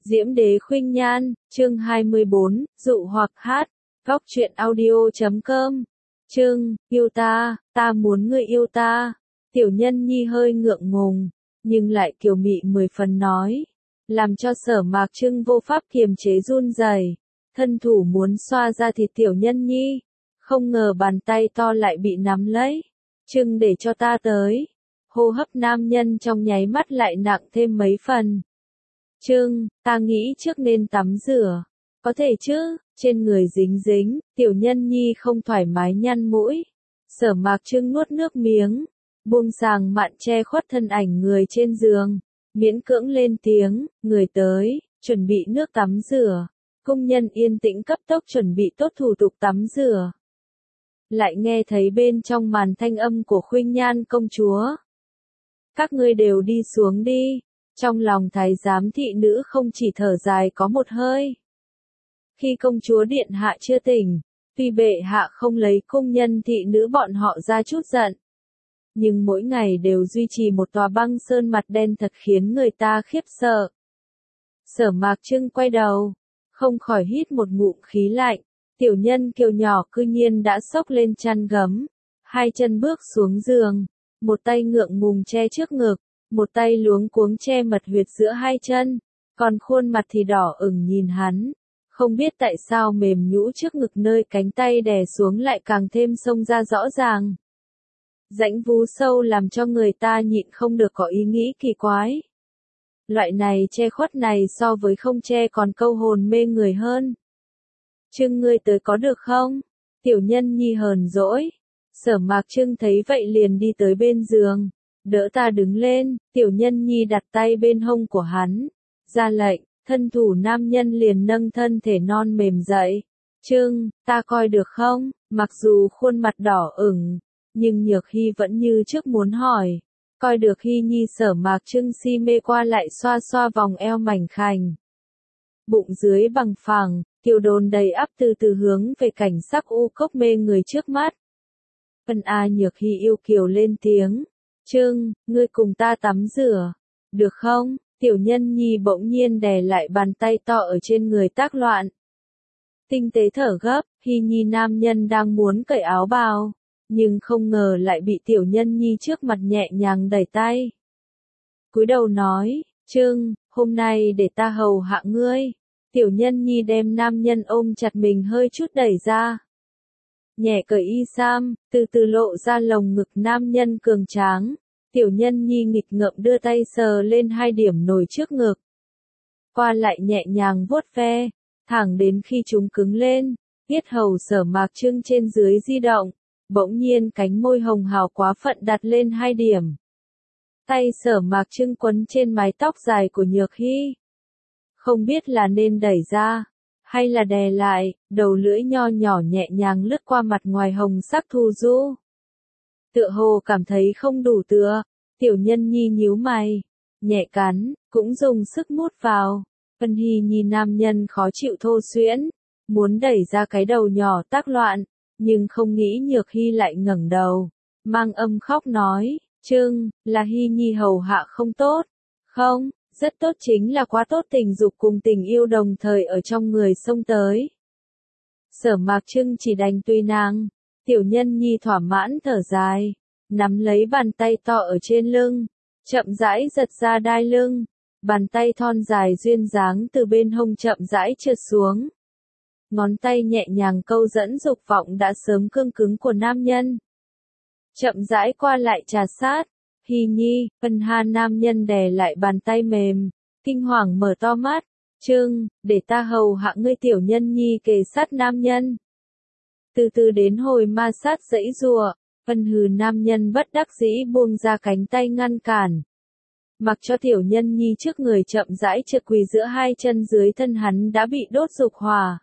Diễm Đế Khuynh Nhan, chương 24, dụ hoặc hát, góc truyện audio.com, chương, yêu ta, ta muốn ngươi yêu ta. Tiểu Nhân Nhi hơi ngượng ngùng, nhưng lại kiều mị 10 phần nói, làm cho Sở Mạc Trưng vô pháp kiềm chế run rẩy, thân thủ muốn xoa ra thịt Tiểu Nhân Nhi, không ngờ bàn tay to lại bị nắm lấy. Trưng để cho ta tới. Hô hấp nam nhân trong nháy mắt lại nặng thêm mấy phần. Trưng, ta nghĩ trước nên tắm rửa. Có thể chứ, trên người dính dính, Tiểu Nhân Nhi không thoải mái nhăn mũi. Sở Mạc Trưng nuốt nước miếng, buông sàng mạn che khuất thân ảnh người trên giường, miễn cưỡng lên tiếng, người tới, chuẩn bị nước tắm rửa. Công nhân yên tĩnh cấp tốc chuẩn bị tốt thủ tục tắm rửa. Lại nghe thấy bên trong màn thanh âm của Khuynh Nhan công chúa. Các ngươi đều đi xuống đi. Trong lòng thái giám thị nữ không chỉ thở dài có một hơi. Khi công chúa điện hạ chưa tỉnh, tuy bệ hạ không lấy cung nhân thị nữ bọn họ ra chút giận, nhưng mỗi ngày đều duy trì một tòa băng sơn mặt đen thật khiến người ta khiếp sợ. Sở Mạc Trưng quay đầu, không khỏi hít một ngụm khí lạnh. Tiểu nhân kiều nhỏ cư nhiên đã xốc lên chăn gấm, hai chân bước xuống giường, một tay ngượng ngùng che trước ngực, một tay luống cuống che mật huyệt giữa hai chân, còn khuôn mặt thì đỏ ửng nhìn hắn, không biết tại sao mềm nhũ trước ngực nơi cánh tay đè xuống lại càng thêm xông ra rõ ràng. Rãnh vú sâu làm cho người ta nhịn không được có ý nghĩ kỳ quái. Loại này che khuất này so với không che còn câu hồn mê người hơn. Trưng ngươi tới có được không? Tiểu Nhân Nhi hờn dỗi. Sở Mạc Trưng thấy vậy liền đi tới bên giường, đỡ ta đứng lên. Tiểu Nhân Nhi đặt tay bên hông của hắn, ra lệnh, thân thủ nam nhân liền nâng thân thể non mềm dậy. Trưng, ta coi được không? Mặc dù khuôn mặt đỏ ửng, nhưng Nhược Hy vẫn như trước muốn hỏi. Coi được Hy Nhi. Sở Mạc Trưng si mê qua lại xoa xoa vòng eo mảnh khảnh. Bụng dưới bằng phẳng, kiều đồn đầy ắp từ từ hướng về cảnh sắc u cốc mê người trước mắt. Nhược Hy yêu kiều lên tiếng. Trưng, ngươi cùng ta tắm rửa, được không? Tiểu Nhân Nhi bỗng nhiên đè lại bàn tay to ở trên người tác loạn. Tinh tế thở gấp, Hy Nhi nam nhân đang muốn cởi áo bào, nhưng không ngờ lại bị Tiểu Nhân Nhi trước mặt nhẹ nhàng đẩy tay. Cúi đầu nói, Trưng, hôm nay để ta hầu hạ ngươi. Tiểu Nhân Nhi đem nam nhân ôm chặt mình hơi chút đẩy ra. Nhẹ cởi y sam, từ từ lộ ra lồng ngực nam nhân cường tráng. Tiểu Nhân Nhi nghịch ngợm đưa tay sờ lên hai điểm nổi trước ngực. Qua lại nhẹ nhàng vuốt ve, thẳng đến khi chúng cứng lên, yết hầu Sở Mạc Trưng trên dưới di động, bỗng nhiên cánh môi hồng hào quá phận đặt lên hai điểm. Tay Sở Mạc Trưng quấn trên mái tóc dài của Nhược Hy. Không biết là nên đẩy ra, hay là đè lại, đầu lưỡi nho nhỏ nhẹ nhàng lướt qua mặt ngoài hồng sắc thu du. Tựa hồ cảm thấy không đủ tựa, Tiểu Nhân Nhi nhíu mày, nhẹ cắn, cũng dùng sức mút vào. Hy Nhi nam nhân khó chịu thô xuyễn, muốn đẩy ra cái đầu nhỏ tác loạn, nhưng không nghĩ Nhược Hy lại ngẩng đầu, mang âm khóc nói, Trưng, là Hy Nhi hầu hạ không tốt. Không, rất tốt, chính là quá tốt, tình dục cùng tình yêu đồng thời ở trong người xông tới. Sở Mạc Trưng chỉ đành tùy nàng. Tiểu Nhân Nhi thỏa mãn thở dài, nắm lấy bàn tay to ở trên lưng, chậm rãi giật ra đai lưng, bàn tay thon dài duyên dáng từ bên hông chậm rãi trượt xuống. Ngón tay nhẹ nhàng câu dẫn dục vọng đã sớm cương cứng của nam nhân. Chậm rãi qua lại trà sát. Hy Nhi, nam nhân đè lại bàn tay mềm, kinh hoàng mở to mắt. Trưng, để ta hầu hạ ngươi. Tiểu Nhân Nhi kề sát nam nhân. Từ từ đến hồi ma sát giãy giụa, nam nhân bất đắc dĩ buông ra cánh tay ngăn cản. Mặc cho Tiểu Nhân Nhi trước người chậm rãi trượt quỳ giữa hai chân dưới thân hắn đã bị đốt dục hỏa.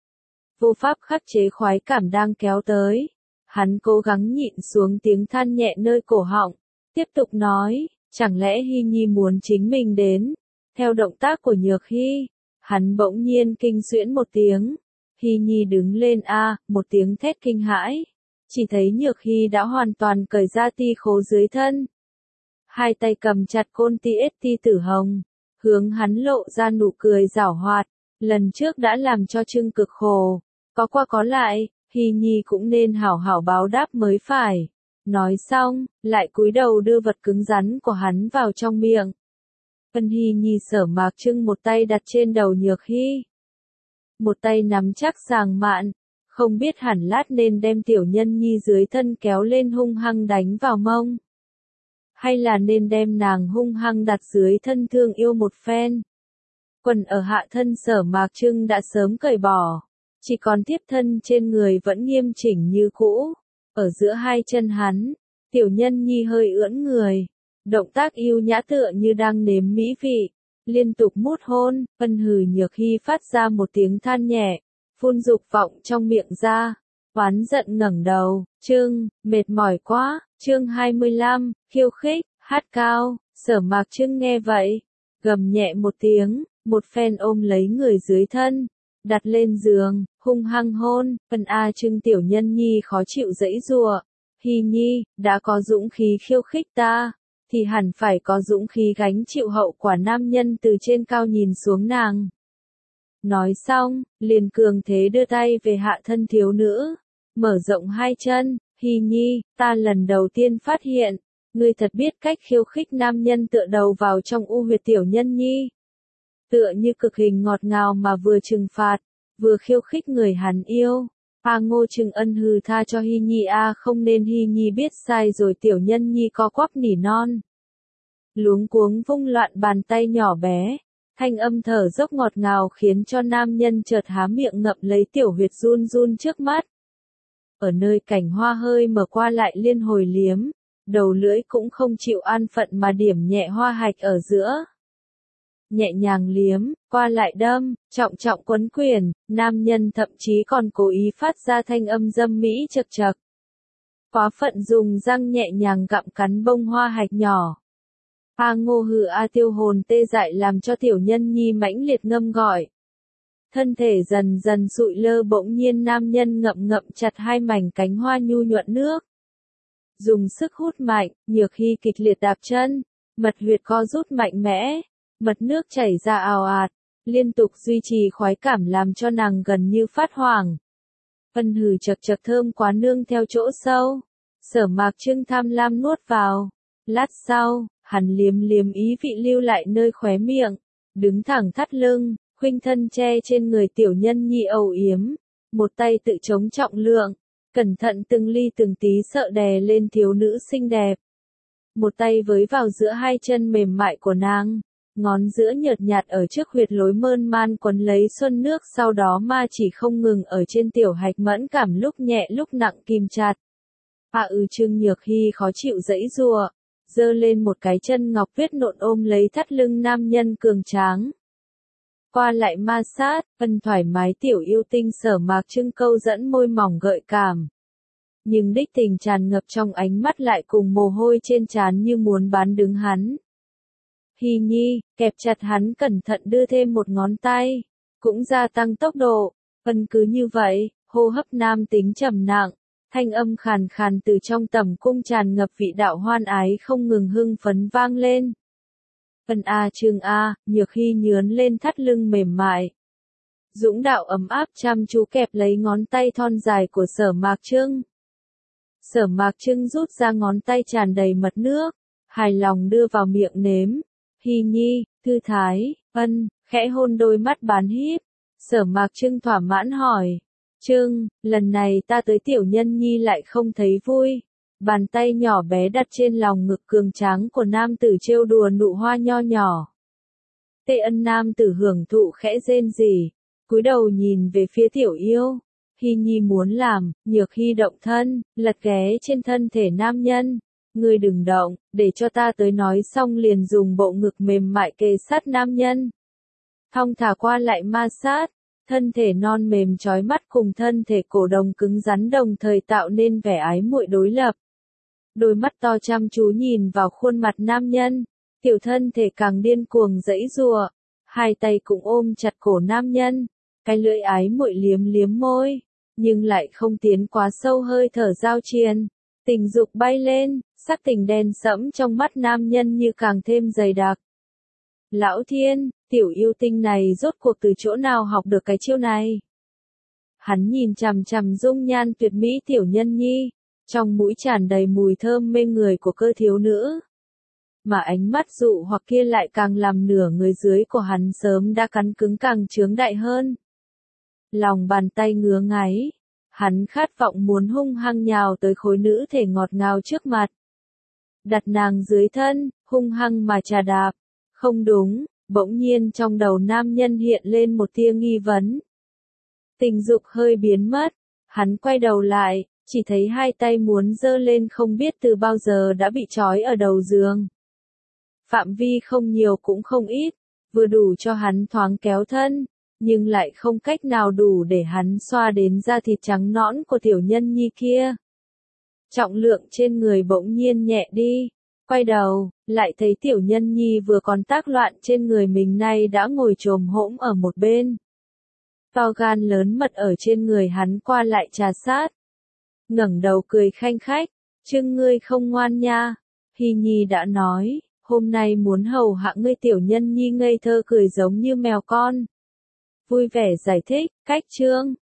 Vô pháp khắc chế khoái cảm đang kéo tới. Hắn cố gắng nhịn xuống tiếng than nhẹ nơi cổ họng. Tiếp tục nói, chẳng lẽ Hy Nhi muốn chính mình đến? Theo động tác của Nhược Hy, hắn bỗng nhiên kinh xuyễn một tiếng. Hy Nhi đứng lên một tiếng thét kinh hãi. Chỉ thấy Nhược Hy đã hoàn toàn cởi ra ti khố dưới thân. Hai tay cầm chặt côn ti tử hồng, hướng hắn lộ ra nụ cười giảo hoạt, lần trước đã làm cho Trưng cực khổ, có qua có lại, Hy Nhi cũng nên hảo hảo báo đáp mới phải. Nói xong, lại cúi đầu đưa vật cứng rắn của hắn vào trong miệng. Vân Hy Nhi Sở Mạc Trưng một tay đặt trên đầu Nhược Hy, một tay nắm chắc Giàng Mạn, không biết hẳn lát nên đem Tiểu Nhân Nhi dưới thân kéo lên hung hăng đánh vào mông, hay là nên đem nàng hung hăng đặt dưới thân Thương Yêu một phen. Quần ở hạ thân Sở Mạc Trưng đã sớm cởi bỏ, chỉ còn tiếp thân trên người vẫn nghiêm chỉnh như cũ. Ở giữa hai chân hắn, Tiểu Nhân Nhi hơi ưỡn người, động tác yêu nhã tựa như đang nếm mỹ vị, liên tục mút hôn. Vân Hừ Nhược Hy phát ra một tiếng than nhẹ, phun dục vọng trong miệng ra, oán giận ngẩng đầu. Trưng, mệt mỏi quá. Chương 25, khiêu khích, hát cao. Sở Mạc Trưng nghe vậy, gầm nhẹ một tiếng, một phen ôm lấy người dưới thân, đặt lên giường, hung hăng hôn. Vân A Trưng Tiểu Nhân Nhi khó chịu giãy giụa. Hy Nhi, đã có dũng khí khiêu khích ta, thì hẳn phải có dũng khí gánh chịu hậu quả nam nhân từ trên cao nhìn xuống nàng. Nói xong, liền cường thế đưa tay về hạ thân thiếu nữ, mở rộng hai chân. Hy Nhi, ta lần đầu tiên phát hiện, ngươi thật biết cách khiêu khích nam nhân tựa đầu vào trong u huyệt Tiểu Nhân Nhi. Tựa như cực hình ngọt ngào mà vừa trừng phạt, vừa khiêu khích người hắn yêu. Ngô Trừng Ân hừ tha cho Hy Nhi không nên Hy Nhi biết sai rồi. Tiểu Nhân Nhi co quắp nỉ non, luống cuống vung loạn bàn tay nhỏ bé, thanh âm thở dốc ngọt ngào khiến cho nam nhân chợt há miệng ngậm lấy tiểu huyệt run run trước mắt. Ở nơi cảnh hoa hơi mở qua lại liên hồi liếm, đầu lưỡi cũng không chịu an phận mà điểm nhẹ hoa hạch ở giữa. Nhẹ nhàng liếm, qua lại đâm, trọng trọng quấn quyền, nam nhân thậm chí còn cố ý phát ra thanh âm dâm mỹ chật chật. Quá phận dùng răng nhẹ nhàng gặm cắn bông hoa hạch nhỏ. Ngô hừ tiêu hồn tê dại làm cho Tiểu Nhân Nhi mãnh liệt ngâm gọi. Thân thể dần dần sụi lơ, bỗng nhiên nam nhân ngậm ngậm chặt hai mảnh cánh hoa nhu nhuận nước. Dùng sức hút mạnh, Nhược Hy kịch liệt đạp chân, mật huyệt co rút mạnh mẽ, mật nước chảy ra ào ạt, liên tục duy trì khoái cảm làm cho nàng gần như phát hoảng. Vân Hừ chật chật thơm quá nương theo chỗ sâu, Sở Mạc Trưng tham lam nuốt vào. Lát sau, hắn liếm liếm ý vị lưu lại nơi khóe miệng, đứng thẳng thắt lưng, khuynh thân che trên người Tiểu Nhân Nhi âu yếm, một tay tự chống trọng lượng, cẩn thận từng ly từng tí sợ đè lên thiếu nữ xinh đẹp. Một tay với vào giữa hai chân mềm mại của nàng, ngón giữa nhợt nhạt ở trước huyệt lối mơn man quấn lấy xuân nước, sau đó ma chỉ không ngừng ở trên tiểu hạch mẫn cảm lúc nhẹ lúc nặng kìm chặt. Trưng Nhược Hy khó chịu giãy giụa, giơ lên một cái chân ngọc huyết nộn ôm lấy thắt lưng nam nhân cường tráng. Qua lại ma sát, phân thoải mái tiểu yêu tinh Sở Mạc Trưng câu dẫn môi mỏng gợi cảm. Nhưng đích tình tràn ngập trong ánh mắt lại cùng mồ hôi trên trán như muốn bán đứng hắn. Hy Nhi, kẹp chặt hắn cẩn thận đưa thêm một ngón tay, cũng gia tăng tốc độ. Vân cứ như vậy, hô hấp nam tính trầm nặng, thanh âm khàn khàn từ trong tầm cung tràn ngập vị đạo hoan ái không ngừng hưng phấn vang lên. Vân Trưng Nhược Hy nhướn lên thắt lưng mềm mại. Dũng đạo ấm áp chăm chú kẹp lấy ngón tay thon dài của Sở Mạc Trưng. Sở Mạc Trưng rút ra ngón tay tràn đầy mật nước, hài lòng đưa vào miệng nếm. Hy Nhi, thư thái. Vân, khẽ hôn đôi mắt bán híp. Sở Mạc Trưng thỏa mãn hỏi. Trưng, lần này ta tới Tiểu Nhân Nhi lại không thấy vui. Bàn tay nhỏ bé đặt trên lòng ngực cường tráng của nam tử trêu đùa nụ hoa nho nhỏ. Tê Ân nam tử hưởng thụ khẽ rên rỉ, cúi đầu nhìn về phía tiểu yêu. Hy Nhi muốn làm, Nhược Hy động thân, lật ghé trên thân thể nam nhân. Ngươi đừng động, để cho ta tới nói xong liền dùng bộ ngực mềm mại kề sát nam nhân. Thong thả qua lại ma sát, thân thể non mềm chói mắt cùng thân thể cổ đồng cứng rắn đồng thời tạo nên vẻ ái muội đối lập. Đôi mắt to chăm chú nhìn vào khuôn mặt nam nhân, tiểu thân thể càng điên cuồng giãy giụa, hai tay cũng ôm chặt cổ nam nhân, cái lưỡi ái muội liếm liếm môi, nhưng lại không tiến quá sâu, hơi thở giao triền, tình dục bay lên, sắc tình đen sẫm trong mắt nam nhân như càng thêm dày đặc. Lão thiên, tiểu yêu tinh này rốt cuộc từ chỗ nào học được cái chiêu này? Hắn nhìn chằm chằm dung nhan tuyệt mỹ tiểu nhân nhi, trong mũi tràn đầy mùi thơm mê người của cơ thiếu nữ. Mà ánh mắt dụ hoặc kia lại càng làm nửa người dưới của hắn sớm đã cắn cứng càng chướng đại hơn. Lòng bàn tay ngứa ngáy, hắn khát vọng muốn hung hăng nhào tới khối nữ thể ngọt ngào trước mặt. Đặt nàng dưới thân, hung hăng mà chà đạp. Không đúng, bỗng nhiên trong đầu nam nhân hiện lên một tia nghi vấn. Tình dục hơi biến mất, hắn quay đầu lại, chỉ thấy hai tay muốn giơ lên không biết từ bao giờ đã bị trói ở đầu giường. Phạm vi không nhiều cũng không ít, vừa đủ cho hắn thoáng kéo thân, nhưng lại không cách nào đủ để hắn xoa đến da thịt trắng nõn của tiểu nhân nhi kia. Trọng lượng trên người bỗng nhiên nhẹ đi, quay đầu, lại thấy tiểu nhân nhi vừa còn tác loạn trên người mình nay đã ngồi chồm hỗn ở một bên. To gan lớn mật ở trên người hắn qua lại trà sát. Ngẩng đầu cười khanh khách, "Trưng ngươi không ngoan nha." Hy Nhi đã nói, hôm nay muốn hầu hạ ngươi. Tiểu nhân nhi ngây thơ cười giống như mèo con. Vui vẻ giải thích, cách chương.